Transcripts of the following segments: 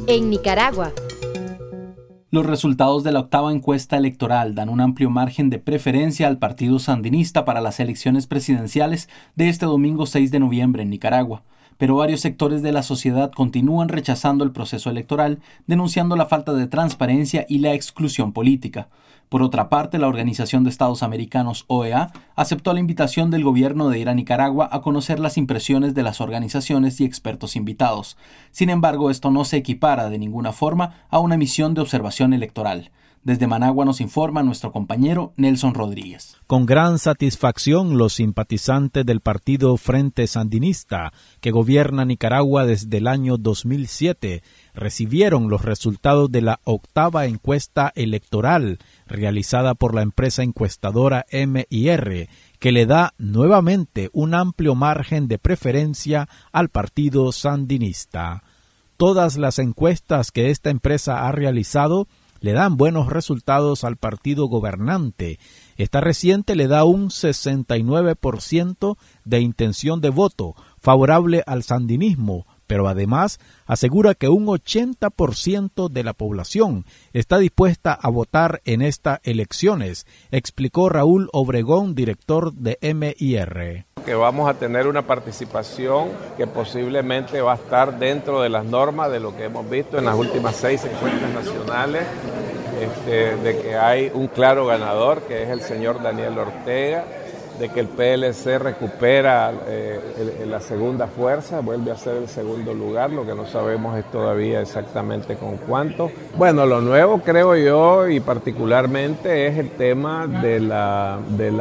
En Nicaragua. Los resultados de la octava encuesta electoral dan un amplio margen de preferencia al partido sandinista para las elecciones presidenciales de este domingo 6 de noviembre en Nicaragua. Pero varios sectores de la sociedad continúan rechazando el proceso electoral, denunciando la falta de transparencia y la exclusión política. Por otra parte, la Organización de Estados Americanos, OEA, aceptó la invitación del gobierno de ir a Nicaragua a conocer las impresiones de las organizaciones y expertos invitados. Sin embargo, esto no se equipara de ninguna forma a una misión de observación electoral. Desde Managua nos informa nuestro compañero Nelson Rodríguez. Con gran satisfacción, los simpatizantes del partido Frente Sandinista, que gobierna Nicaragua desde el año 2007, recibieron los resultados de la octava encuesta electoral realizada por la empresa encuestadora MIR, que le da nuevamente un amplio margen de preferencia al partido sandinista. Todas las encuestas que esta empresa ha realizado le dan buenos resultados al partido gobernante. Esta reciente le da un 69% de intención de voto favorable al sandinismo, pero además asegura que un 80% de la población está dispuesta a votar en estas elecciones, explicó Raúl Obregón, director de MIR. Que vamos a tener una participación que posiblemente va a estar dentro de las normas de lo que hemos visto en las últimas 6 encuestas nacionales, de que hay un claro ganador, que es el señor Daniel Ortega, de que el PLC recupera la segunda fuerza, vuelve a ser el segundo lugar, lo que no sabemos es todavía exactamente con cuánto. Bueno, lo nuevo creo yo y particularmente es el tema de la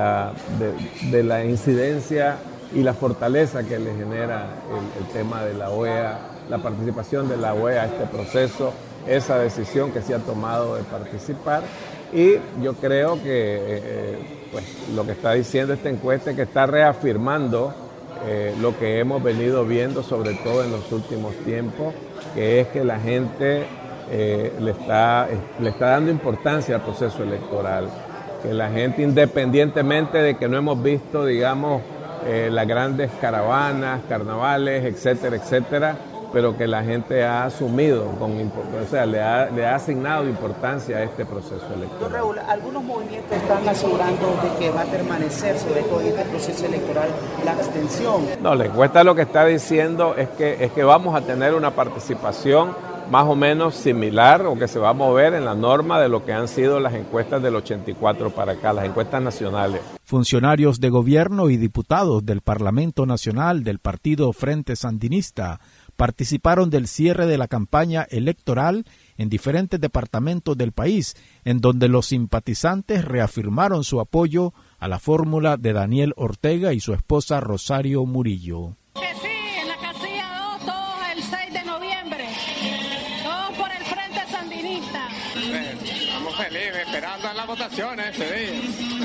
incidencia y la fortaleza que le genera el tema de la OEA, la participación de la OEA a este proceso, esa decisión que se ha tomado de participar. Y yo creo que pues, lo que está diciendo esta encuesta es que está reafirmando lo que hemos venido viendo, sobre todo en los últimos tiempos, que es que la gente le está dando importancia al proceso electoral, que la gente, independientemente de que no hemos visto, digamos, las grandes caravanas, carnavales, etcétera, etcétera, pero que la gente ha asumido, le ha asignado importancia a este proceso electoral. Don Raúl, algunos movimientos están asegurando de que va a permanecer, sobre todo en este proceso electoral, la abstención. No, la encuesta lo que está diciendo es que vamos a tener una participación más o menos similar o que se va a mover en la norma de lo que han sido las encuestas del 84 para acá, las encuestas nacionales. Funcionarios de gobierno y diputados del Parlamento Nacional del Partido Frente Sandinista participaron del cierre de la campaña electoral en diferentes departamentos del país, en donde los simpatizantes reafirmaron su apoyo a la fórmula de Daniel Ortega y su esposa Rosario Murillo. Que sí, en la casilla 2, todos el 6 de noviembre, todos por el Frente Sandinista. Estamos felices, esperando las votaciones ese día.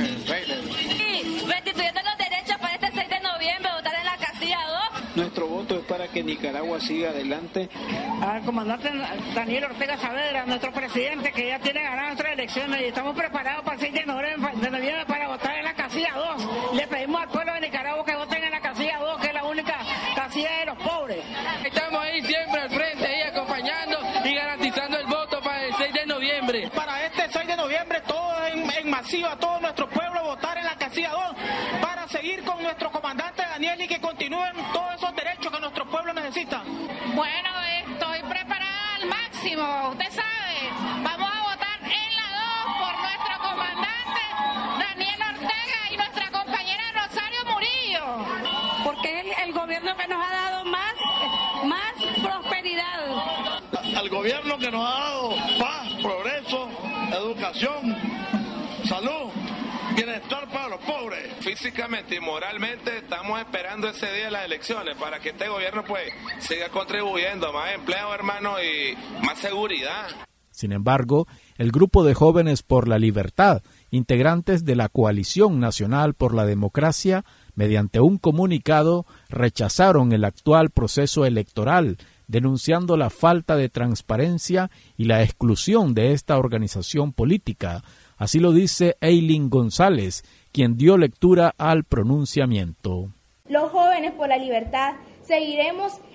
Sí, restituyendo los derechos para este 6 de noviembre, votar en la casilla 2. Nuestro voto es para que Nicaragua siga adelante. Al comandante Daniel Ortega Saavedra, nuestro presidente, que ya tiene ganadas nuestras elecciones y estamos preparados para el 6 de noviembre para votar en la casilla 2. Le pedimos al pueblo de Nicaragua que voten en la casilla 2, que es la única casilla de los pobres. Estamos ahí siempre al frente, ahí acompañando y garantizando el voto para el 6 de noviembre. Para este 6 de noviembre, todos en masiva, todo nuestro pueblo votar en la casilla 2 para seguir con nuestro comandante Daniel y que continúen todos esos derechos que nuestro pueblo necesita. Bueno, estoy preparada al máximo, usted sabe. Vamos a votar en la 2 por nuestro comandante Daniel Ortega y nuestra compañera Rosario Murillo. Porque es el gobierno que nos ha dado más prosperidad. Al gobierno que nos ha dado paz, progreso, educación, salud, bienestar para los pobres. Físicamente y moralmente estamos esperando ese día de las elecciones para que este gobierno pues siga contribuyendo a más empleo, hermano, y más seguridad. Sin embargo, el grupo de Jóvenes por la Libertad, integrantes de la Coalición Nacional por la Democracia, mediante un comunicado, rechazaron el actual proceso electoral, denunciando la falta de transparencia y la exclusión de esta organización política. Así lo dice Eileen González, quien dio lectura al pronunciamiento. Los Jóvenes por la Libertad seguiremos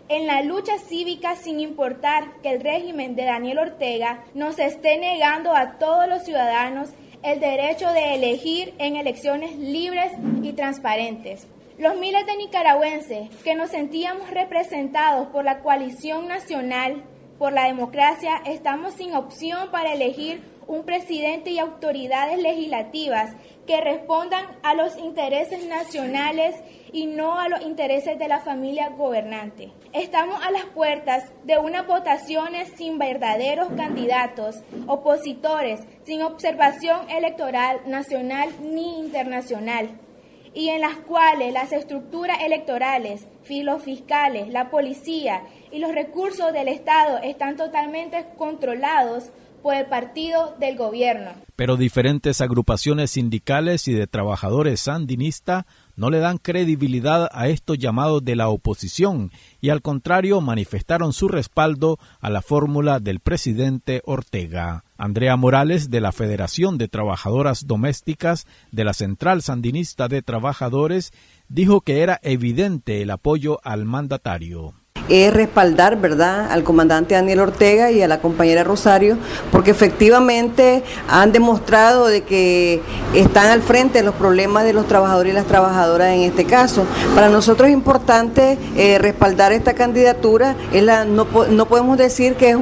en la lucha cívica sin importar que el régimen de Daniel Ortega nos esté negando a todos los ciudadanos el derecho de elegir en elecciones libres y transparentes. Los miles de nicaragüenses que nos sentíamos representados por la Coalición Nacional por la Democracia estamos sin opción para elegir un presidente y autoridades legislativas que respondan a los intereses nacionales y no a los intereses de la familia gobernante. Estamos a las puertas de unas votaciones sin verdaderos candidatos, opositores, sin observación electoral nacional ni internacional, y en las cuales las estructuras electorales, los fiscales, la policía y los recursos del Estado están totalmente controlados por el partido del gobierno. Pero diferentes agrupaciones sindicales y de trabajadores sandinistas no le dan credibilidad a estos llamados de la oposición y al contrario manifestaron su respaldo a la fórmula del presidente Ortega. Andrea Morales, de la Federación de Trabajadoras Domésticas de la Central Sandinista de Trabajadores, dijo que era evidente el apoyo al mandatario. Es respaldar, ¿verdad?, al comandante Daniel Ortega y a la compañera Rosario, porque efectivamente han demostrado de que están al frente de los problemas de los trabajadores y las trabajadoras en este caso. Para nosotros es importante respaldar esta candidatura. No podemos decir que es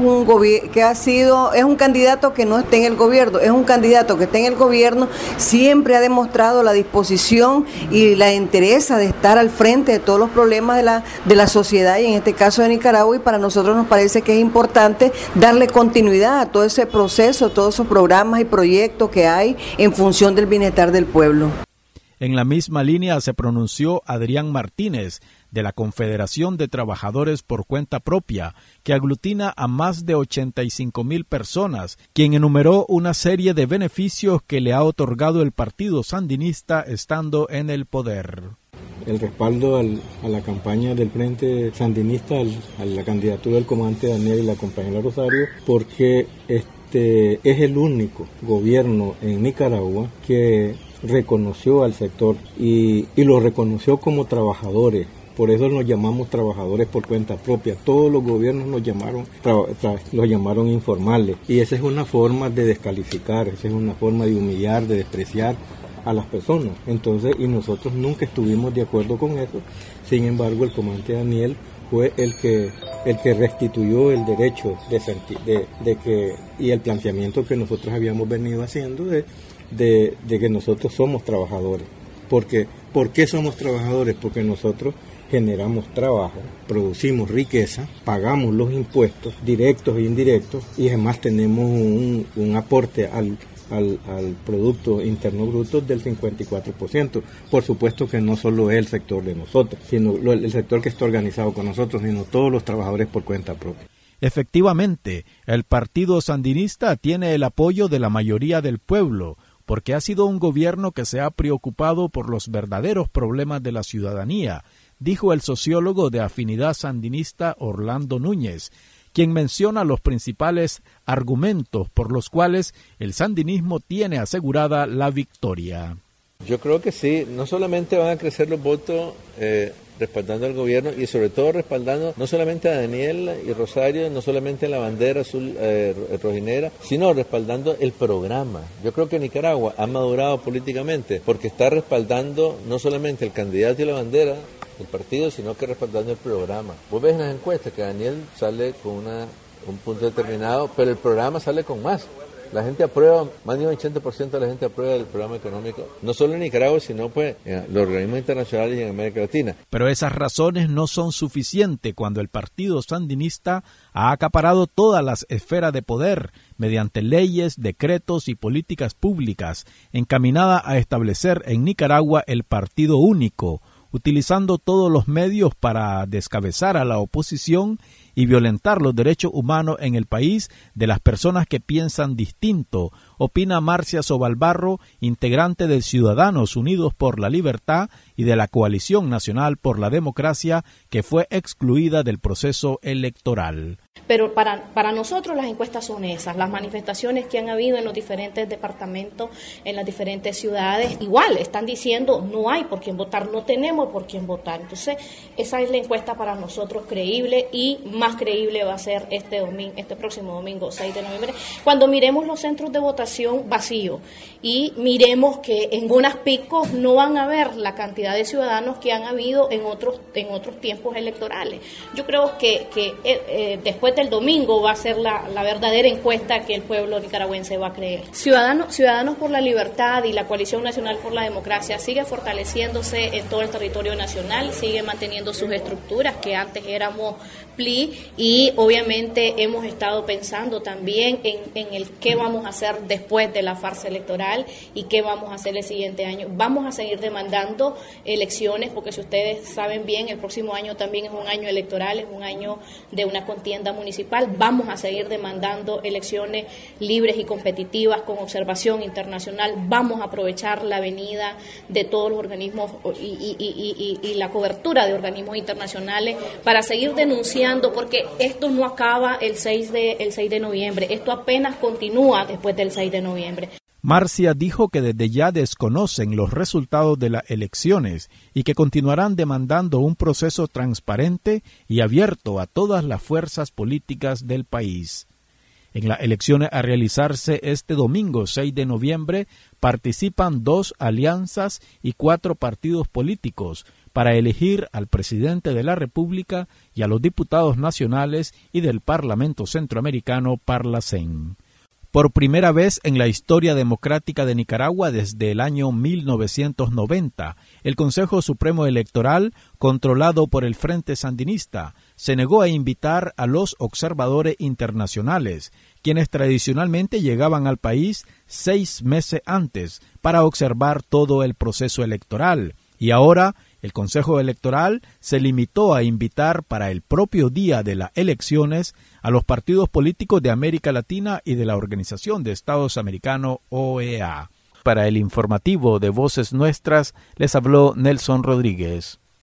un candidato que no esté en el gobierno, es un candidato que está en el gobierno, siempre ha demostrado la disposición y la entereza de estar al frente de todos los problemas de la sociedad y en este caso de Nicaragua, y para nosotros nos parece que es importante darle continuidad a todo ese proceso, todos esos programas y proyectos que hay en función del bienestar del pueblo. En la misma línea se pronunció Adrián Martínez, de la Confederación de Trabajadores por Cuenta Propia, que aglutina a más de 85,000 personas, quien enumeró una serie de beneficios que le ha otorgado el partido sandinista estando en el poder. El respaldo a la campaña del Frente Sandinista, a la candidatura del comandante Daniel y la compañera Rosario, porque este es el único gobierno en Nicaragua que reconoció al sector y lo reconoció como trabajadores. Por eso nos llamamos trabajadores por cuenta propia. Todos los gobiernos nos llamaron informales. Y esa es una forma de descalificar, esa es una forma de humillar, de despreciar a las personas. Entonces, y nosotros nunca estuvimos de acuerdo con eso. Sin embargo, el comandante Daniel fue el que restituyó el derecho y el planteamiento que nosotros habíamos venido haciendo de que nosotros somos trabajadores. Porque, ¿por qué somos trabajadores? Porque nosotros generamos trabajo, producimos riqueza, pagamos los impuestos directos e indirectos y además tenemos un aporte al Producto Interno Bruto del 54%. Por supuesto que no solo es el sector de nosotros, sino el sector que está organizado con nosotros, sino todos los trabajadores por cuenta propia. Efectivamente, el partido sandinista tiene el apoyo de la mayoría del pueblo, porque ha sido un gobierno que se ha preocupado por los verdaderos problemas de la ciudadanía, dijo el sociólogo de Afinidad Sandinista Orlando Núñez, quien menciona los principales argumentos por los cuales el sandinismo tiene asegurada la victoria. Yo creo que sí, no solamente van a crecer los votos respaldando al gobierno y sobre todo respaldando no solamente a Daniel y Rosario, no solamente la bandera azul rojinera, sino respaldando el programa. Yo creo que Nicaragua ha madurado políticamente porque está respaldando no solamente el candidato y la bandera del partido, sino que respaldando el programa. Vos ves en las encuestas que Daniel sale con un punto determinado, pero el programa sale con más. La gente aprueba, más de un 80% de la gente aprueba el programa económico, no solo en Nicaragua, sino pues en los organismos internacionales y en América Latina. Pero esas razones no son suficientes cuando el partido sandinista ha acaparado todas las esferas de poder mediante leyes, decretos y políticas públicas encaminadas a establecer en Nicaragua el partido único, utilizando todos los medios para descabezar a la oposición y violentar los derechos humanos en el país de las personas que piensan distinto, opina Marcia Sobalbarro, integrante de Ciudadanos Unidos por la Libertad y de la Coalición Nacional por la Democracia, que fue excluida del proceso electoral. Pero para nosotros las encuestas son esas, las manifestaciones que han habido en los diferentes departamentos, en las diferentes ciudades, igual están diciendo no hay por quién votar, no tenemos por quién votar. Entonces esa es la encuesta para nosotros creíble, y más creíble va a ser este próximo domingo 6 de noviembre, cuando miremos los centros de votación vacíos y miremos que en unas picos no van a haber la cantidad de ciudadanos que han habido en otros tiempos electorales. Yo creo que después del domingo va a ser la verdadera encuesta que el pueblo nicaragüense va a creer. Ciudadanos por la Libertad y la Coalición Nacional por la Democracia sigue fortaleciéndose en todo el territorio nacional, sigue manteniendo sus estructuras, que antes éramos PLI, y obviamente hemos estado pensando también en el qué vamos a hacer después de la farsa electoral y qué vamos a hacer el siguiente año. Vamos a seguir demandando elecciones, porque si ustedes saben bien, el próximo año también es un año electoral, es un año de una contienda municipal. Vamos a seguir demandando elecciones libres y competitivas con observación internacional. Vamos a aprovechar la venida de todos los organismos y la cobertura de organismos internacionales para seguir denunciando, porque esto no acaba el 6 de noviembre, esto apenas continúa después del 6 de noviembre. Marcia dijo que desde ya desconocen los resultados de las elecciones y que continuarán demandando un proceso transparente y abierto a todas las fuerzas políticas del país. En las elecciones a realizarse este domingo 6 de noviembre participan 2 alianzas y 4 partidos políticos para elegir al presidente de la República y a los diputados nacionales y del Parlamento Centroamericano Parlacén. Por primera vez en la historia democrática de Nicaragua desde el año 1990, el Consejo Supremo Electoral, controlado por el Frente Sandinista, se negó a invitar a los observadores internacionales, quienes tradicionalmente llegaban al país 6 meses antes para observar todo el proceso electoral. Y ahora el Consejo Electoral se limitó a invitar para el propio día de las elecciones a los partidos políticos de América Latina y de la Organización de Estados Americanos, OEA. Para el informativo de Voces Nuestras, les habló Nelson Rodríguez.